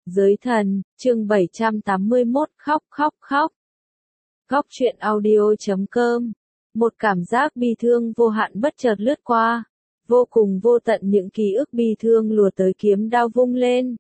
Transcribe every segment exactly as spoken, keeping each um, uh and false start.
Giới thần, chương bảy trăm tám mươi mốt, khóc khóc khóc. Góc truyện audio chấm com. Một cảm giác bi thương vô hạn bất chợt lướt qua, vô cùng vô tận những ký ức bi thương lùa tới kiếm đao vung lên.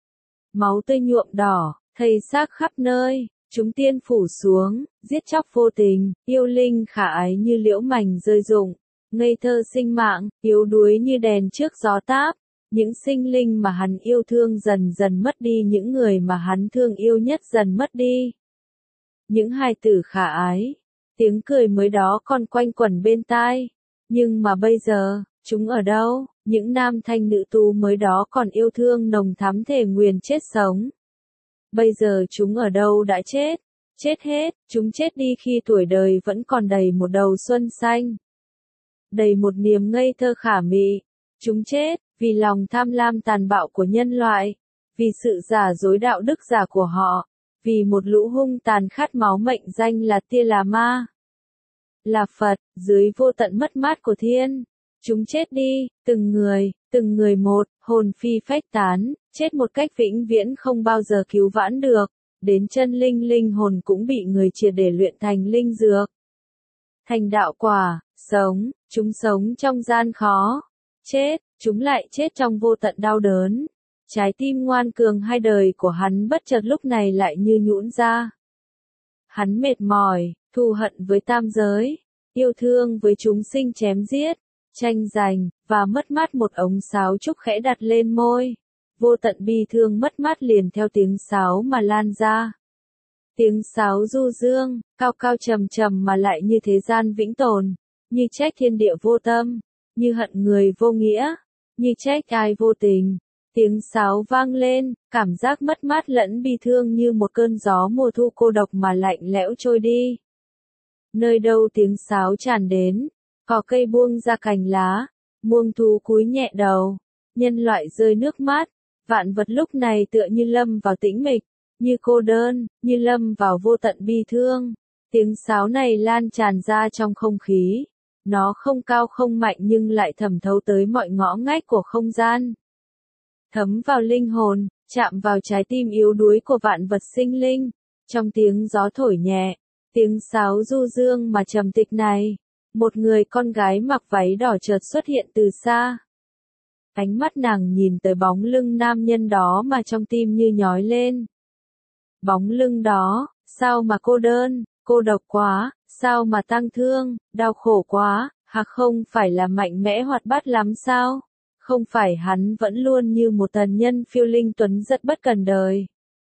Máu tươi nhuộm đỏ, thây xác khắp nơi, chúng tiên phủ xuống, giết chóc vô tình, yêu linh khả ái như liễu mảnh rơi rụng, ngây thơ sinh mạng, yếu đuối như đèn trước gió táp. Những sinh linh mà hắn yêu thương dần dần mất đi, những người mà hắn thương yêu nhất dần mất đi. Những hài tử khả ái, tiếng cười mới đó còn quanh quẩn bên tai. Nhưng mà bây giờ, chúng ở đâu? Những nam thanh nữ tú mới đó còn yêu thương nồng thắm thề nguyền chết sống. Bây giờ chúng ở đâu đã chết? Chết hết, chúng chết đi khi tuổi đời vẫn còn đầy một đầu xuân xanh. Đầy một niềm ngây thơ khả mị. Chúng chết vì lòng tham lam tàn bạo của nhân loại, vì sự giả dối đạo đức giả của họ, vì một lũ hung tàn khát máu mệnh danh là tia là ma, là Phật, dưới vô tận mất mát của thiên. Chúng chết đi, từng người, từng người một, hồn phi phách tán, chết một cách vĩnh viễn không bao giờ cứu vãn được, đến chân linh linh hồn cũng bị người triệt để luyện thành linh dược. Thành đạo quả, sống, chúng sống trong gian khó, chết, chúng lại chết trong vô tận đau đớn. Trái tim ngoan cường hai đời của hắn bất chợt lúc này lại như nhũn ra. Hắn mệt mỏi, thù hận với tam giới, yêu thương với chúng sinh chém giết, tranh giành, và mất mát một ống sáo trúc khẽ đặt lên môi. Vô tận bi thương mất mát liền theo tiếng sáo mà lan ra. Tiếng sáo du dương, cao cao trầm trầm mà lại như thế gian vĩnh tồn, như trách thiên địa vô tâm, như hận người vô nghĩa, như trách ai vô tình. Tiếng sáo vang lên, cảm giác mất mát lẫn bi thương như một cơn gió mùa thu cô độc mà lạnh lẽo trôi đi. Nơi đâu tiếng sáo tràn đến, cỏ cây buông ra cành lá, muông thú cúi nhẹ đầu, nhân loại rơi nước mắt, vạn vật lúc này tựa như lâm vào tĩnh mịch, như cô đơn, như lâm vào vô tận bi thương. Tiếng sáo này lan tràn ra trong không khí. Nó không cao không mạnh nhưng lại thẩm thấu tới mọi ngõ ngách của không gian. Thấm vào linh hồn, chạm vào trái tim yếu đuối của vạn vật sinh linh. Trong tiếng gió thổi nhẹ, tiếng sáo du dương mà trầm tịch này, một người con gái mặc váy đỏ chợt xuất hiện từ xa. Ánh mắt nàng nhìn tới bóng lưng nam nhân đó mà trong tim như nhói lên. Bóng lưng đó, sao mà cô đơn, cô độc quá. Sao mà tang thương, đau khổ quá, hạc không phải là mạnh mẽ hoạt bát lắm sao? Không phải hắn vẫn luôn như một tần nhân phiêu linh tuấn rất bất cần đời.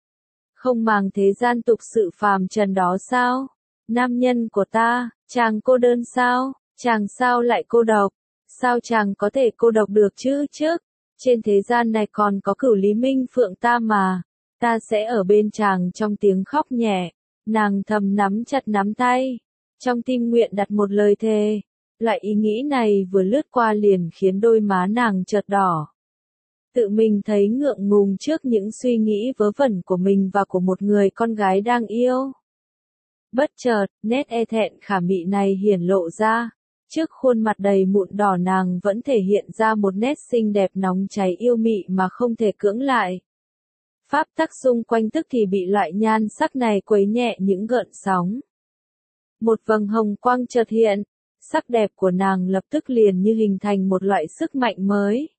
Không màng thế gian tục sự phàm trần đó sao? Nam nhân của ta, chàng cô đơn sao? Chàng sao lại cô độc? Sao chàng có thể cô độc được chứ chứ? Trên thế gian này còn có Cửu Lý Minh Phượng ta mà. Ta sẽ ở bên chàng trong tiếng khóc nhẹ. Nàng thầm nắm chặt nắm tay. Trong tim nguyện đặt một lời thề, loại ý nghĩ này vừa lướt qua liền khiến đôi má nàng chợt đỏ. Tự mình thấy ngượng ngùng trước những suy nghĩ vớ vẩn của mình và của một người con gái đang yêu. Bất chợt, nét e thẹn khả mị này hiển lộ ra, trước khuôn mặt đầy mụn đỏ nàng vẫn thể hiện ra một nét xinh đẹp nóng cháy yêu mị mà không thể cưỡng lại. Pháp tắc xung quanh tức thì bị loại nhan sắc này quấy nhẹ những gợn sóng. Một vầng hồng quang chợt hiện, sắc đẹp của nàng lập tức liền như hình thành một loại sức mạnh mới.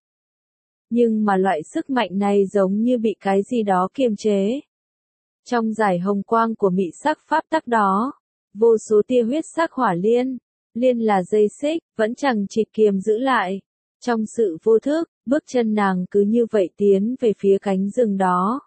Nhưng mà loại sức mạnh này giống như bị cái gì đó kiềm chế. Trong dải hồng quang của mị sắc pháp tắc đó, vô số tia huyết sắc hỏa liên, liên là dây xích, vẫn chẳng chịt kiềm giữ lại. Trong sự vô thức, bước chân nàng cứ như vậy tiến về phía cánh rừng đó.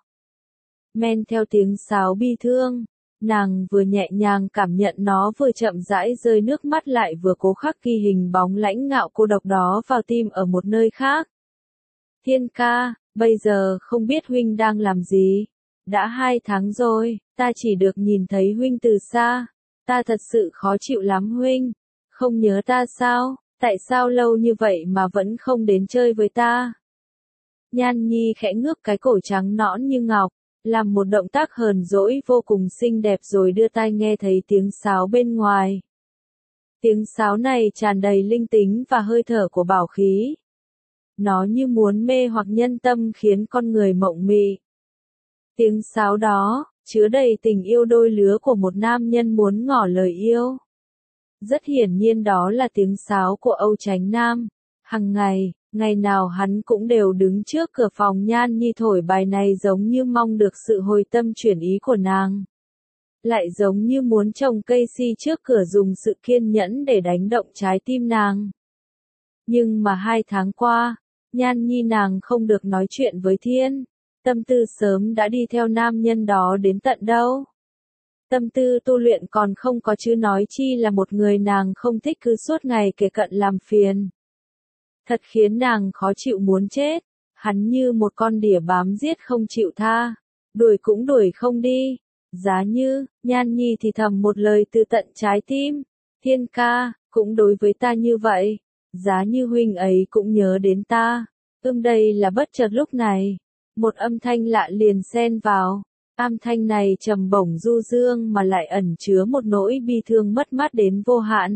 Men theo tiếng sáo bi thương. Nàng vừa nhẹ nhàng cảm nhận nó vừa chậm rãi rơi nước mắt lại vừa cố khắc ghi hình bóng lãnh ngạo cô độc đó vào tim ở một nơi khác. Thiên ca, bây giờ không biết huynh đang làm gì. Đã hai tháng rồi, ta chỉ được nhìn thấy huynh từ xa. Ta thật sự khó chịu lắm huynh. Không nhớ ta sao, tại sao lâu như vậy mà vẫn không đến chơi với ta? Nhan Nhi khẽ ngước cái cổ trắng nõn như ngọc. Làm một động tác hờn dỗi vô cùng xinh đẹp rồi đưa tai nghe thấy tiếng sáo bên ngoài. Tiếng sáo này tràn đầy linh tính và hơi thở của bảo khí. Nó như muốn mê hoặc nhân tâm khiến con người mộng mị. Tiếng sáo đó, chứa đầy tình yêu đôi lứa của một nam nhân muốn ngỏ lời yêu. Rất hiển nhiên đó là tiếng sáo của Âu Chánh Nam. Hằng ngày, ngày nào hắn cũng đều đứng trước cửa phòng Nhan Nhi thổi bài này giống như mong được sự hồi tâm chuyển ý của nàng. Lại giống như muốn trồng cây si trước cửa dùng sự kiên nhẫn để đánh động trái tim nàng. Nhưng mà hai tháng qua, Nhan Nhi nàng không được nói chuyện với Thiên. Tâm tư sớm đã đi theo nam nhân đó đến tận đâu. Tâm tư tu luyện còn không có chứ nói chi là một người nàng không thích cứ suốt ngày kề cận làm phiền. Thật khiến nàng khó chịu muốn chết. Hắn như một con đỉa bám giết không chịu tha. Đuổi cũng đuổi không đi. Giá như, Nhan Nhi thì thầm một lời từ tận trái tim. Thiên ca, cũng đối với ta như vậy. Giá như huynh ấy cũng nhớ đến ta. Ưm đây là bất chợt lúc này. Một âm thanh lạ liền xen vào. Âm thanh này trầm bổng du dương mà lại ẩn chứa một nỗi bi thương mất mát đến vô hạn.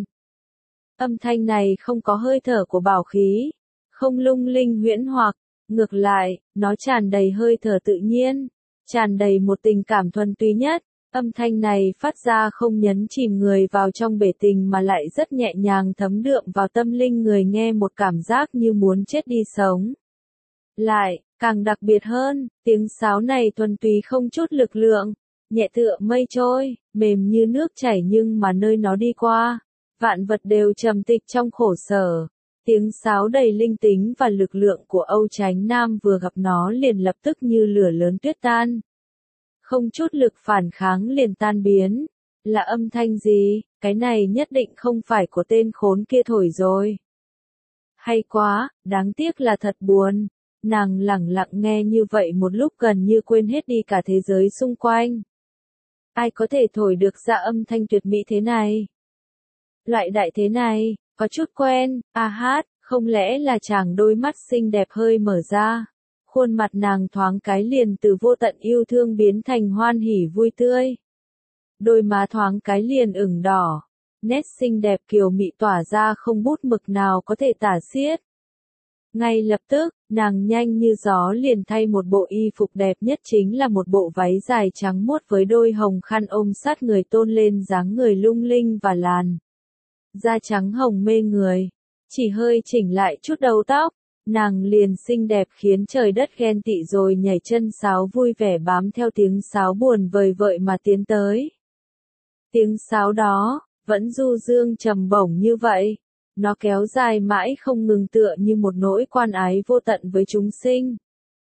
Âm thanh này không có hơi thở của bảo khí, không lung linh huyễn hoặc, ngược lại, nó tràn đầy hơi thở tự nhiên, tràn đầy một tình cảm thuần túy nhất. Âm thanh này phát ra không nhấn chìm người vào trong bể tình mà lại rất nhẹ nhàng thấm đượm vào tâm linh người nghe một cảm giác như muốn chết đi sống. Lại, càng đặc biệt hơn, tiếng sáo này thuần túy không chút lực lượng, nhẹ tựa mây trôi, mềm như nước chảy nhưng mà nơi nó đi qua, vạn vật đều trầm tịch trong khổ sở. Tiếng sáo đầy linh tính và lực lượng của Âu Chánh Nam vừa gặp nó liền lập tức như lửa lớn tuyết tan. Không chút lực phản kháng liền tan biến. Là âm thanh gì? Cái này nhất định không phải của tên khốn kia thổi rồi. Hay quá, đáng tiếc là thật buồn. Nàng lẳng lặng nghe như vậy một lúc gần như quên hết đi cả thế giới xung quanh. Ai có thể thổi được ra âm thanh tuyệt mỹ thế này? Loại đại thế này, có chút quen, a hát, không lẽ là chàng đôi mắt xinh đẹp hơi mở ra. Khuôn mặt nàng thoáng cái liền từ vô tận yêu thương biến thành hoan hỉ vui tươi. Đôi má thoáng cái liền ửng đỏ, nét xinh đẹp kiều mị tỏa ra không bút mực nào có thể tả xiết. Ngay lập tức, nàng nhanh như gió liền thay một bộ y phục đẹp nhất chính là một bộ váy dài trắng muốt với đôi hồng khăn ôm sát người tôn lên dáng người lung linh và làn da trắng hồng mê người. Chỉ hơi chỉnh lại chút đầu tóc, nàng liền xinh đẹp khiến trời đất ghen tị rồi nhảy chân sáo vui vẻ bám theo tiếng sáo buồn vời vợi mà tiến tới. Tiếng sáo đó, vẫn du dương trầm bổng như vậy. Nó kéo dài mãi không ngừng tựa như một nỗi quan ái vô tận với chúng sinh.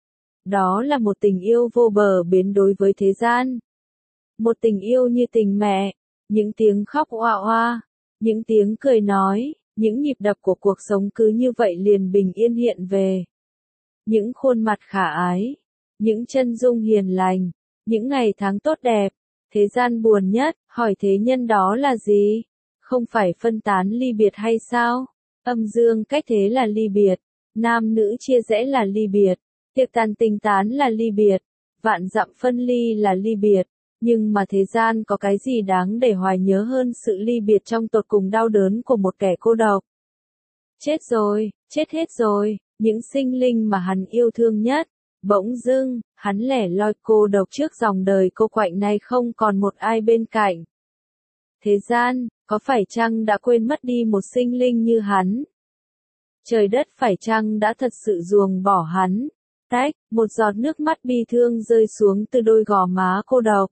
Đó là một tình yêu vô bờ bến đối với thế gian. Một tình yêu như tình mẹ, những tiếng khóc oa oa, những tiếng cười nói, những nhịp đập của cuộc sống cứ như vậy liền bình yên hiện về. Những khuôn mặt khả ái, những chân dung hiền lành, những ngày tháng tốt đẹp. Thế gian buồn nhất, hỏi thế nhân đó là gì? Không phải phân tán ly biệt hay sao? Âm dương cách thế là ly biệt, nam nữ chia rẽ là ly biệt, tiệc tàn tình tán là ly biệt, vạn dặm phân ly là ly biệt. Nhưng mà thế gian có cái gì đáng để hoài nhớ hơn sự ly biệt trong tột cùng đau đớn của một kẻ cô độc? Chết rồi, chết hết rồi, những sinh linh mà hắn yêu thương nhất. Bỗng dưng, hắn lẻ loi cô độc trước dòng đời cô quạnh này không còn một ai bên cạnh. Thế gian, có phải chăng đã quên mất đi một sinh linh như hắn? Trời đất phải chăng đã thật sự ruồng bỏ hắn? Tách, một giọt nước mắt bi thương rơi xuống từ đôi gò má cô độc.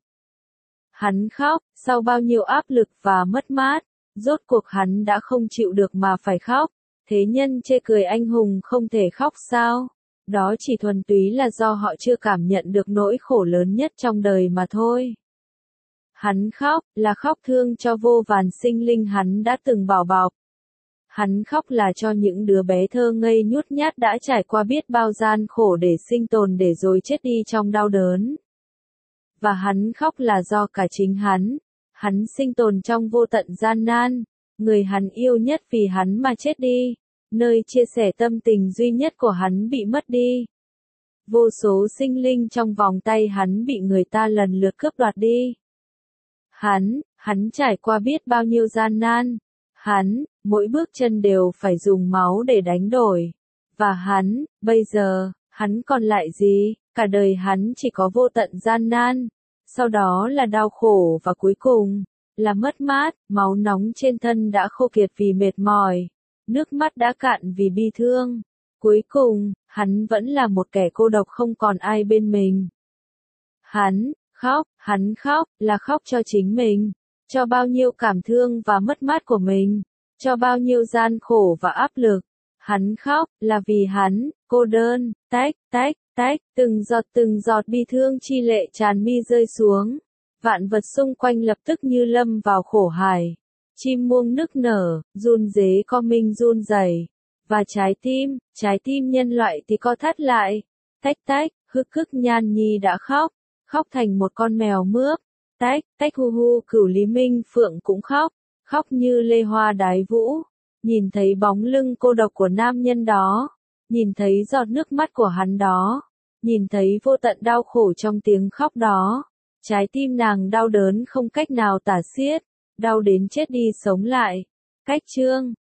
Hắn khóc, sau bao nhiêu áp lực và mất mát, rốt cuộc hắn đã không chịu được mà phải khóc. Thế nhân chê cười anh hùng không thể khóc sao? Đó chỉ thuần túy là do họ chưa cảm nhận được nỗi khổ lớn nhất trong đời mà thôi. Hắn khóc, là khóc thương cho vô vàn sinh linh hắn đã từng bảo bọc. Hắn khóc là cho những đứa bé thơ ngây nhút nhát đã trải qua biết bao gian khổ để sinh tồn để rồi chết đi trong đau đớn. Và hắn khóc là do cả chính hắn. Hắn sinh tồn trong vô tận gian nan. Người hắn yêu nhất vì hắn mà chết đi. Nơi chia sẻ tâm tình duy nhất của hắn bị mất đi. Vô số sinh linh trong vòng tay hắn bị người ta lần lượt cướp đoạt đi. Hắn, hắn trải qua biết bao nhiêu gian nan. Hắn, mỗi bước chân đều phải dùng máu để đánh đổi. Và hắn, bây giờ, hắn còn lại gì? cả đời hắn chỉ có vô tận gian nan, sau đó là đau khổ và cuối cùng là mất mát, máu nóng trên thân đã khô kiệt vì mệt mỏi, nước mắt đã cạn vì bi thương. Cuối cùng, hắn vẫn là một kẻ cô độc không còn ai bên mình. Hắn khóc, hắn khóc, là khóc cho chính mình, cho bao nhiêu cảm thương và mất mát của mình, cho bao nhiêu gian khổ và áp lực. Hắn khóc, là vì hắn, cô đơn, tách, tách, tách, từng giọt từng giọt bi thương chi lệ tràn mi rơi xuống. Vạn vật xung quanh lập tức như lâm vào khổ hải. Chim muông nức nở, run rế co minh run rẩy. Và trái tim, trái tim nhân loại thì co thắt lại. Tách tách, hức hức Nhan Nhi đã khóc, khóc thành một con mèo mướp. Tách, tách hu hu Cửu Lý Minh Phượng cũng khóc, khóc như lê hoa đái vũ. Nhìn thấy bóng lưng cô độc của nam nhân đó, nhìn thấy giọt nước mắt của hắn đó, nhìn thấy vô tận đau khổ trong tiếng khóc đó. Trái tim nàng đau đớn không cách nào tả xiết, đau đến chết đi sống lại. Cách chương